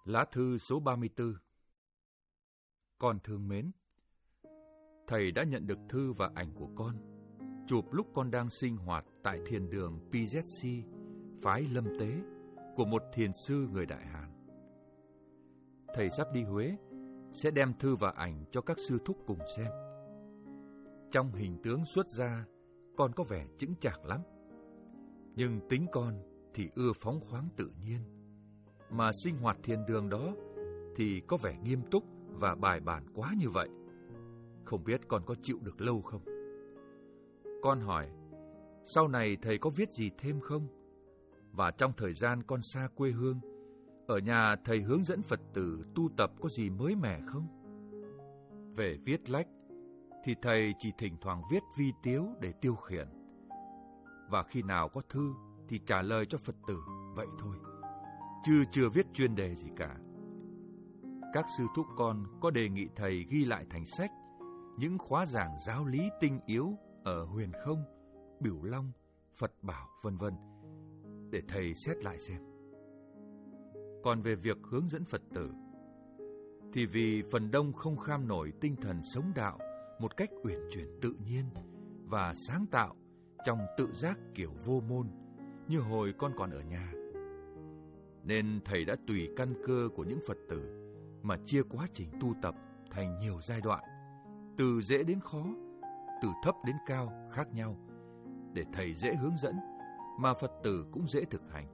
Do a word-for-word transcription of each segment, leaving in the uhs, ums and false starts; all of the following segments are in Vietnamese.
Lá thư số ba mươi tư. Con thương mến, thầy đã nhận được thư và ảnh của con, chụp lúc con đang sinh hoạt tại thiền đường pê zét xê, phái Lâm Tế, của một thiền sư người Đại Hàn. Thầy sắp đi Huế, sẽ đem thư và ảnh cho các sư thúc cùng xem. Trong hình tướng xuất ra, con có vẻ chững chạc lắm, nhưng tính con thì ưa phóng khoáng tự nhiên, mà sinh hoạt thiền đường đó thì có vẻ nghiêm túc và bài bản quá như vậy. Không biết con có chịu được lâu không? Con hỏi, sau này thầy có viết gì thêm không? Và trong thời gian con xa quê hương, ở nhà thầy hướng dẫn Phật tử tu tập có gì mới mẻ không? Về viết lách, thì thầy chỉ thỉnh thoảng viết vi tiếu để tiêu khiển. Và khi nào có thư thì trả lời cho Phật tử, vậy thôi, chứ chưa viết chuyên đề gì cả. Các sư thúc con có đề nghị thầy ghi lại thành sách những khóa giảng giáo lý tinh yếu ở Huyền Không, Bửu Long, Phật Bảo, vân vân, để thầy xét lại xem. Còn về việc hướng dẫn Phật tử, thì vì phần đông không kham nổi tinh thần sống đạo một cách uyển chuyển tự nhiên và sáng tạo trong tự giác kiểu vô môn như hồi con còn ở nhà, nên thầy đã tùy căn cơ của những Phật tử mà chia quá trình tu tập thành nhiều giai đoạn, từ dễ đến khó, từ thấp đến cao khác nhau, để thầy dễ hướng dẫn mà Phật tử cũng dễ thực hành.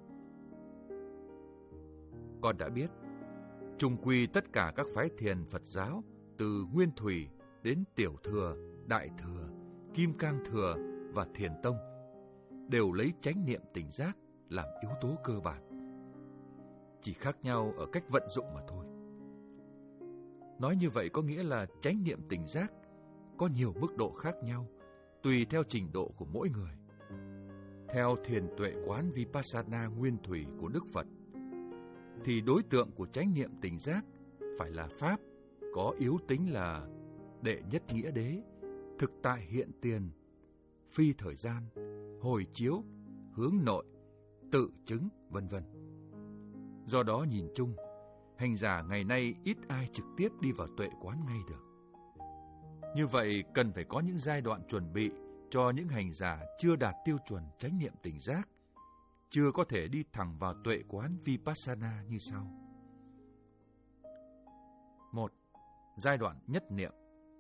Con đã biết, chung quy tất cả các phái thiền Phật giáo, từ Nguyên Thủy đến Tiểu Thừa, Đại Thừa, Kim Cang Thừa và Thiền Tông, đều lấy chánh niệm tỉnh giác làm yếu tố cơ bản, chỉ khác nhau ở cách vận dụng mà thôi. Nói như vậy có nghĩa là chánh niệm tỉnh giác có nhiều mức độ khác nhau, tùy theo trình độ của mỗi người. Theo thiền tuệ quán Vipassana nguyên thủy của Đức Phật, thì đối tượng của chánh niệm tỉnh giác phải là Pháp có yếu tính là đệ nhất nghĩa đế, thực tại hiện tiền, phi thời gian, hồi chiếu, hướng nội, tự chứng, vân vân. Do đó nhìn chung, hành giả ngày nay ít ai trực tiếp đi vào tuệ quán ngay được. Như vậy cần phải có những giai đoạn chuẩn bị cho những hành giả chưa đạt tiêu chuẩn chánh niệm tỉnh giác, chưa có thể đi thẳng vào tuệ quán Vipassana như sau. Một. Giai đoạn nhất niệm.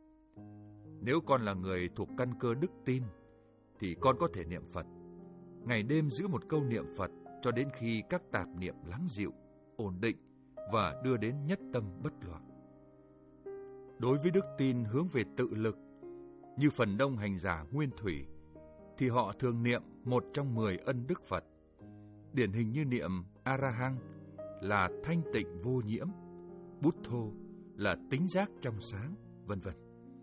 Nếu con là người thuộc căn cơ đức tin, thì con có thể niệm Phật, ngày đêm giữ một câu niệm Phật cho đến khi các tạp niệm lắng dịu, ổn định và đưa đến nhất tâm bất loạn. Đối với đức tin hướng về tự lực, như phần đông hành giả nguyên thủy, thì họ thường niệm một trong mười ân đức Phật, điển hình như niệm A-ra-hăng là thanh tịnh vô nhiễm, Bút-thô là tính giác trong sáng, vân vân.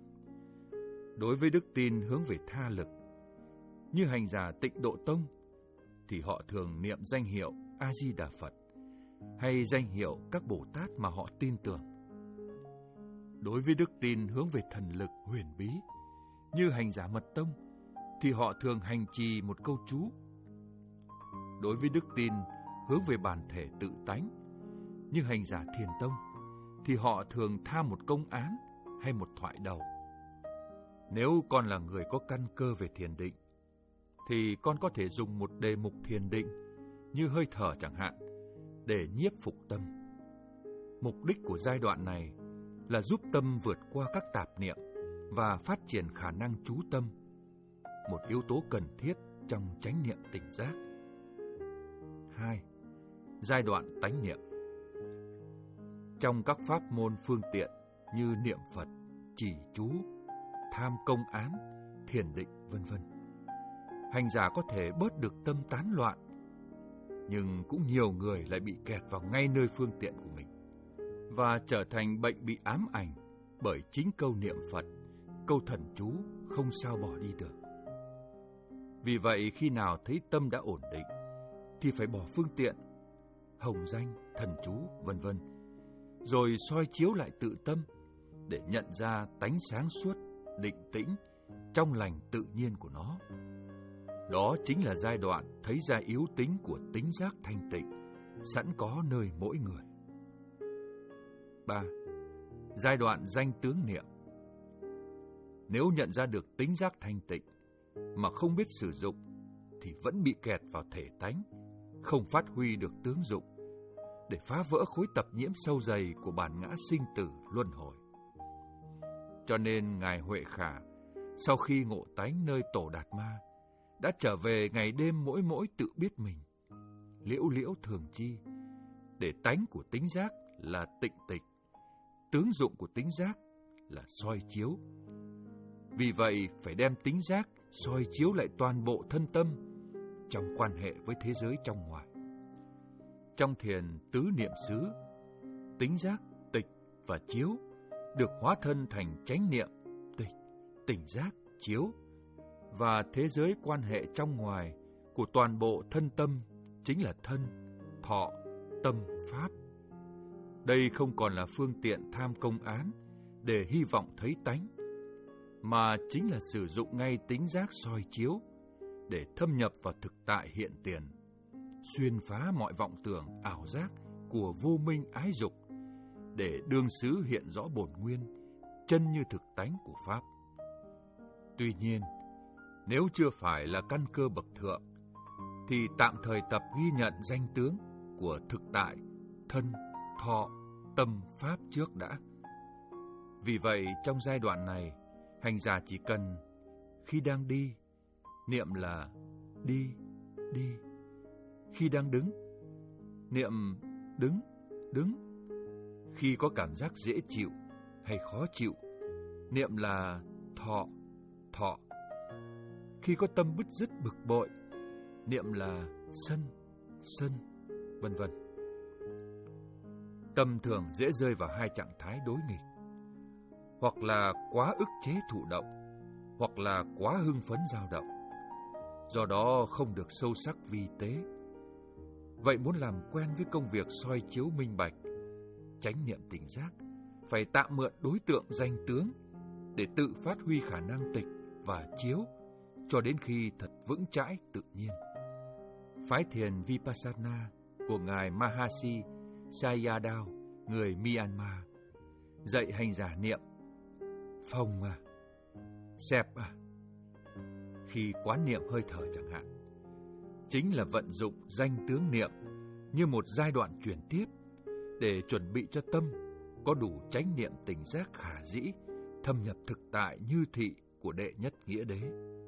Đối với đức tin hướng về tha lực, như hành giả Tịnh Độ Tông, thì họ thường niệm danh hiệu A-di-đà Phật hay danh hiệu các Bồ Tát mà họ tin tưởng. Đối với đức tin hướng về thần lực huyền bí, như hành giả Mật Tông, thì họ thường hành trì một câu chú. Đối với đức tin hướng về bản thể tự tánh, như hành giả Thiền Tông, thì họ thường tham một công án hay một thoại đầu. Nếu con là người có căn cơ về thiền định, thì con có thể dùng một đề mục thiền định, như hơi thở chẳng hạn, để nhiếp phục tâm. Mục đích của giai đoạn này là giúp tâm vượt qua các tạp niệm và phát triển khả năng chú tâm, một yếu tố cần thiết trong chánh niệm tỉnh giác. Hai. Giai đoạn tánh niệm. Trong các pháp môn phương tiện như niệm Phật, trì chú, tham công án, thiền định, vân vân, hành giả có thể bớt được tâm tán loạn, nhưng cũng nhiều người lại bị kẹt vào ngay nơi phương tiện của mình và trở thành bệnh bị ám ảnh bởi chính câu niệm Phật, câu thần chú không sao bỏ đi được. Vì vậy khi nào thấy tâm đã ổn định thì phải bỏ phương tiện, hồng danh, thần chú, vân vân, rồi soi chiếu lại tự tâm để nhận ra tánh sáng suốt, định tĩnh, trong lành tự nhiên của nó. Đó chính là giai đoạn thấy ra yếu tính của tính giác thanh tịnh sẵn có nơi mỗi người. ba. Giai đoạn danh tướng niệm. Nếu nhận ra được tính giác thanh tịnh mà không biết sử dụng thì vẫn bị kẹt vào thể tánh, không phát huy được tướng dụng để phá vỡ khối tập nhiễm sâu dày của bản ngã sinh tử luân hồi. Cho nên Ngài Huệ Khả sau khi ngộ tánh nơi Tổ Đạt Ma đã trở về ngày đêm mỗi mỗi tự biết mình, liễu liễu thường chi, để tánh của tính giác là tịnh tịch, tướng dụng của tính giác là soi chiếu. Vì vậy phải đem tính giác soi chiếu lại toàn bộ thân tâm trong quan hệ với thế giới trong ngoài. Trong thiền tứ niệm xứ, tính giác, tịch và chiếu được hóa thân thành chánh niệm, tịch, tỉnh giác, chiếu, và thế giới quan hệ trong ngoài của toàn bộ thân tâm chính là thân, thọ, tâm, pháp. Đây không còn là phương tiện tham công án để hy vọng thấy tánh, mà chính là sử dụng ngay tính giác soi chiếu để thâm nhập vào thực tại hiện tiền, xuyên phá mọi vọng tưởng ảo giác của vô minh ái dục, để đương xứ hiện rõ bổn nguyên, chân như thực tánh của Pháp. Tuy nhiên, nếu chưa phải là căn cơ bậc thượng, thì tạm thời tập ghi nhận danh tướng của thực tại, thân, thọ, tâm, pháp trước đã. Vì vậy, trong giai đoạn này, hành giả chỉ cần khi đang đi, niệm là đi, đi. Khi đang đứng, niệm đứng, đứng. Khi có cảm giác dễ chịu hay khó chịu, niệm là thọ, thọ. Khi có tâm bứt rứt bực bội, niệm là sân, sân, vân vân. Tâm thường dễ rơi vào hai trạng thái đối nghịch, hoặc là quá ức chế thụ động, hoặc là quá hưng phấn dao động. Do đó không được sâu sắc vi tế. Vậy muốn làm quen với công việc soi chiếu minh bạch, chánh niệm tỉnh giác, phải tạm mượn đối tượng danh tướng để tự phát huy khả năng tịch và chiếu cho đến khi thật vững chãi tự nhiên. Phái thiền Vipassana của Ngài Mahasi Sayadaw, người Myanmar, dạy hành giả niệm Phồng à, xẹp à. Khi quán niệm hơi thở chẳng hạn, chính là vận dụng danh tướng niệm như một giai đoạn chuyển tiếp để chuẩn bị cho tâm có đủ chánh niệm tỉnh giác khả dĩ, thâm nhập thực tại như thị của đệ nhất nghĩa đế.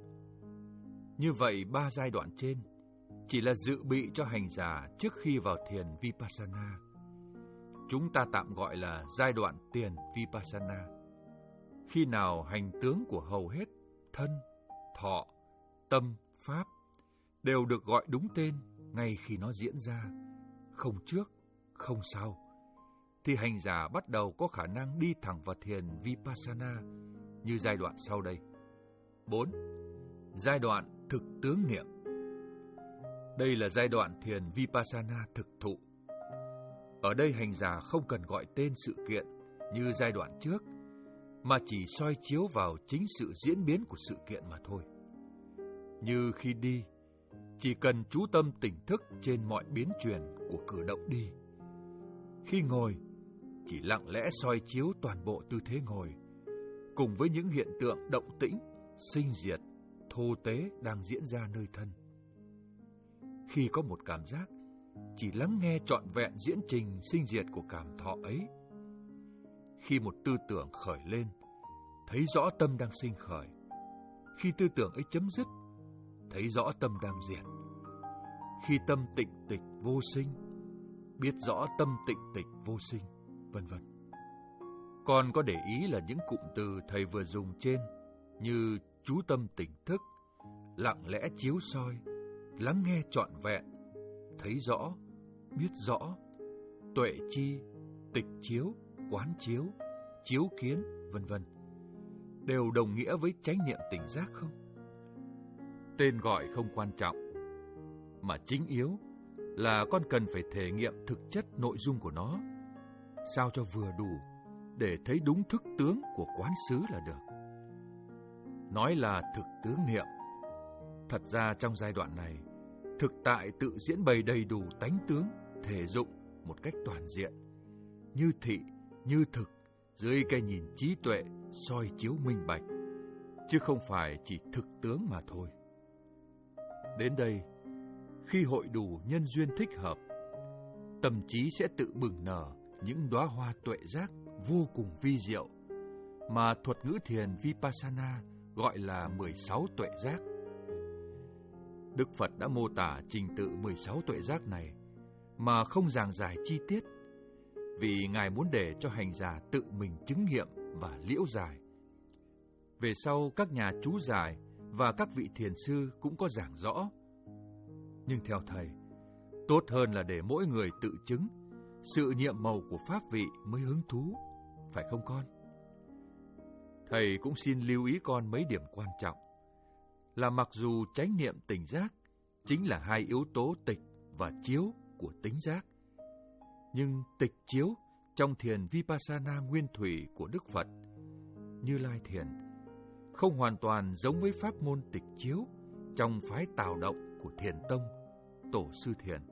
Như vậy, ba giai đoạn trên chỉ là dự bị cho hành giả trước khi vào thiền Vipassana. Chúng ta tạm gọi là giai đoạn tiền Vipassana. Khi nào hành tướng của hầu hết thân, thọ, tâm, pháp đều được gọi đúng tên ngay khi nó diễn ra, không trước, không sau, thì hành giả bắt đầu có khả năng đi thẳng vào thiền Vipassana như giai đoạn sau đây. bốn. Giai đoạn thực tướng niệm. Đây là giai đoạn thiền Vipassana thực thụ. Ở đây hành giả không cần gọi tên sự kiện như giai đoạn trước, mà chỉ soi chiếu vào chính sự diễn biến của sự kiện mà thôi. Như khi đi, chỉ cần chú tâm tỉnh thức trên mọi biến chuyển của cử động đi. Khi ngồi, chỉ lặng lẽ soi chiếu toàn bộ tư thế ngồi, cùng với những hiện tượng động tĩnh, sinh diệt, thô tế đang diễn ra nơi thân. Khi có một cảm giác, chỉ lắng nghe trọn vẹn diễn trình sinh diệt của cảm thọ ấy. Khi một tư tưởng khởi lên, thấy rõ tâm đang sinh khởi. Khi tư tưởng ấy chấm dứt, thấy rõ tâm đang diệt. Khi tâm tịnh tịch vô sinh, biết rõ tâm tịnh tịch vô sinh, vân vân. Còn có để ý là những cụm từ thầy vừa dùng trên như chú tâm tỉnh thức, lặng lẽ chiếu soi, lắng nghe trọn vẹn, thấy rõ, biết rõ, tuệ chi, tịch chiếu, quán chiếu, chiếu kiến, vân vân, đều đồng nghĩa với chánh niệm tỉnh giác không? Tên gọi không quan trọng, mà chính yếu là con cần phải thể nghiệm thực chất nội dung của nó, sao cho vừa đủ để thấy đúng thức tướng của quán xứ là được. Nói là thực tướng niệm, thật ra trong giai đoạn này, thực tại tự diễn bày đầy đủ tánh tướng, thể dụng một cách toàn diện, như thị như thực dưới cái nhìn trí tuệ soi chiếu minh bạch, chứ không phải chỉ thực tướng mà thôi. Đến đây, khi hội đủ nhân duyên thích hợp, tâm trí sẽ tự bừng nở những đóa hoa tuệ giác vô cùng vi diệu mà thuật ngữ thiền Vipassana gọi là mười sáu tuệ giác. Đức Phật đã mô tả trình tự mười sáu tuệ giác này mà không giảng giải chi tiết, vì Ngài muốn để cho hành giả tự mình chứng nghiệm và liễu giải. Về sau, các nhà chú giải và các vị thiền sư cũng có giảng rõ. Nhưng theo Thầy, tốt hơn là để mỗi người tự chứng, sự nhiệm màu của pháp vị mới hứng thú, phải không con? Thầy cũng xin lưu ý con mấy điểm quan trọng, là mặc dù chánh niệm tỉnh giác chính là hai yếu tố tịch và chiếu của tính giác, nhưng tịch chiếu trong thiền Vipassana nguyên thủy của Đức Phật, Như Lai Thiền, không hoàn toàn giống với pháp môn tịch chiếu trong phái Tào Động của Thiền Tông, Tổ sư Thiền.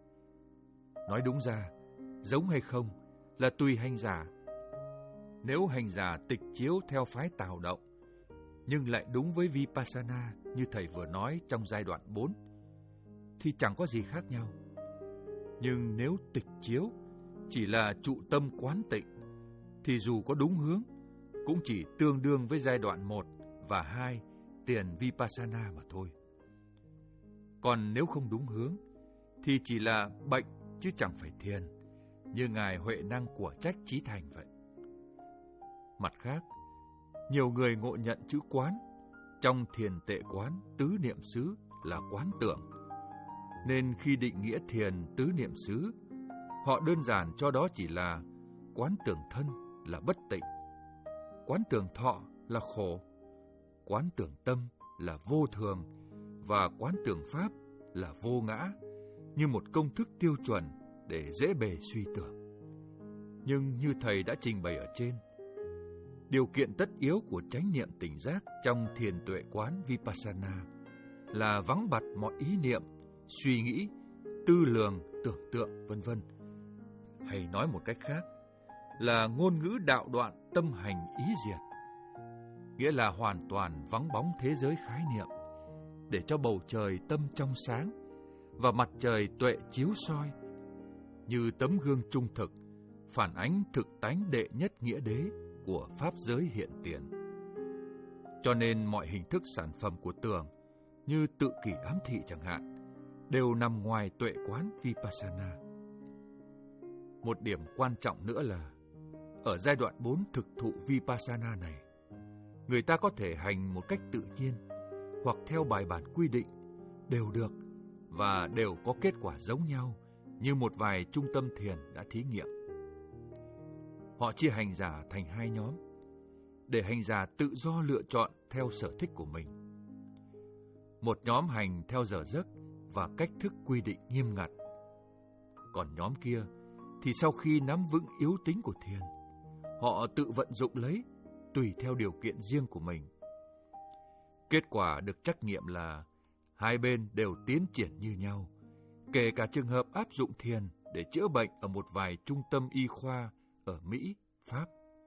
Nói đúng ra, giống hay không là tùy hành giả. Nếu hành giả tịch chiếu theo phái Tào Động, nhưng lại đúng với Vipassana như Thầy vừa nói trong giai đoạn bốn, thì chẳng có gì khác nhau. Nhưng nếu tịch chiếu chỉ là trụ tâm quán tịnh, thì dù có đúng hướng, cũng chỉ tương đương với giai đoạn một và hai tiền Vipassana mà thôi. Còn nếu không đúng hướng, thì chỉ là bệnh chứ chẳng phải thiền, như Ngài Huệ Năng của Trách Chí Thành vậy. Mặt khác, nhiều người ngộ nhận chữ quán trong thiền tệ quán tứ niệm xứ là quán tưởng, nên khi định nghĩa thiền tứ niệm xứ, họ đơn giản cho đó chỉ là quán tưởng thân là bất tịnh, quán tưởng thọ là khổ, quán tưởng tâm là vô thường, và quán tưởng pháp là vô ngã, như một công thức tiêu chuẩn để dễ bề suy tưởng. Nhưng như Thầy đã trình bày ở trên, điều kiện tất yếu của chánh niệm tỉnh giác trong thiền tuệ quán Vipassana là vắng bặt mọi ý niệm, suy nghĩ, tư lường, tưởng tượng, vân vân. Hay nói một cách khác là ngôn ngữ đạo đoạn tâm hành ý diệt, nghĩa là hoàn toàn vắng bóng thế giới khái niệm, để cho bầu trời tâm trong sáng và mặt trời tuệ chiếu soi, như tấm gương trung thực, phản ánh thực tánh đệ nhất nghĩa đế của pháp giới hiện tiền. Cho nên mọi hình thức sản phẩm của tưởng, như tự kỷ ám thị chẳng hạn, đều nằm ngoài tuệ quán Vipassana. Một điểm quan trọng nữa là, ở giai đoạn bốn thực thụ Vipassana này, người ta có thể hành một cách tự nhiên hoặc theo bài bản quy định đều được, và đều có kết quả giống nhau như một vài trung tâm thiền đã thí nghiệm. Họ chia hành giả thành hai nhóm, để hành giả tự do lựa chọn theo sở thích của mình. Một nhóm hành theo giờ giấc và cách thức quy định nghiêm ngặt. Còn nhóm kia thì sau khi nắm vững yếu tính của thiền, họ tự vận dụng lấy tùy theo điều kiện riêng của mình. Kết quả được trắc nghiệm là hai bên đều tiến triển như nhau, kể cả trường hợp áp dụng thiền để chữa bệnh ở một vài trung tâm y khoa ở Mỹ, Pháp.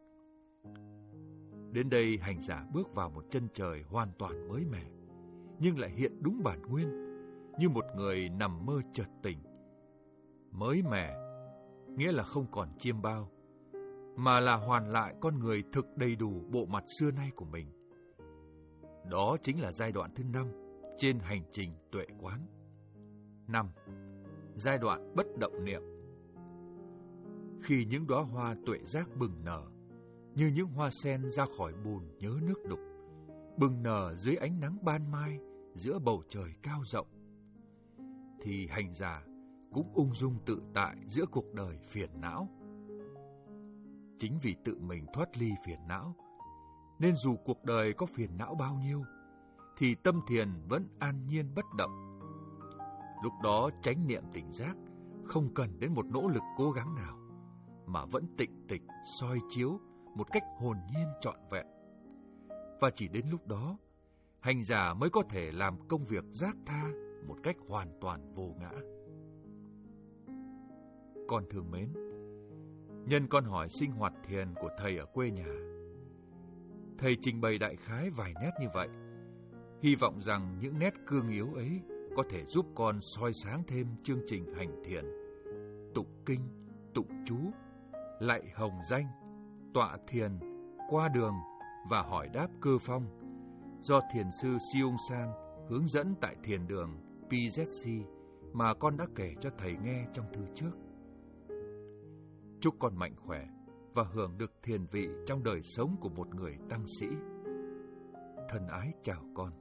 Đến đây hành giả bước vào một chân trời hoàn toàn mới mẻ, nhưng lại hiện đúng bản nguyên, như một người nằm mơ chợt tỉnh. Mới mẻ nghĩa là không còn chiêm bao, mà là hoàn lại con người thực đầy đủ bộ mặt xưa nay của mình. Đó chính là giai đoạn thứ năm trên hành trình tuệ quán. Năm. Giai đoạn bất động niệm. Khi những đóa hoa tuệ giác bừng nở, như những hoa sen ra khỏi bùn nhớ nước đục, bừng nở dưới ánh nắng ban mai giữa bầu trời cao rộng, thì hành giả cũng ung dung tự tại giữa cuộc đời phiền não. Chính vì tự mình thoát ly phiền não, nên dù cuộc đời có phiền não bao nhiêu, thì tâm thiền vẫn an nhiên bất động. Lúc đó chánh niệm tỉnh giác không cần đến một nỗ lực cố gắng nào, mà vẫn tịnh tịch soi chiếu một cách hồn nhiên trọn vẹn. Và chỉ đến lúc đó, hành giả mới có thể làm công việc giác tha một cách hoàn toàn vô ngã. Con thương mến, nhân con hỏi sinh hoạt thiền của thầy ở quê nhà. Thầy trình bày đại khái vài nét như vậy, hy vọng rằng những nét cương yếu ấy có thể giúp con soi sáng thêm chương trình hành thiền, tụng kinh, tụng chú, lạy hồng danh, tọa thiền, qua đường và hỏi đáp cơ phong do thiền sư Siung San hướng dẫn tại thiền đường P Z C mà con đã kể cho thầy nghe trong thư trước. Chúc con mạnh khỏe và hưởng được thiền vị trong đời sống của một người tăng sĩ. Thân ái chào con.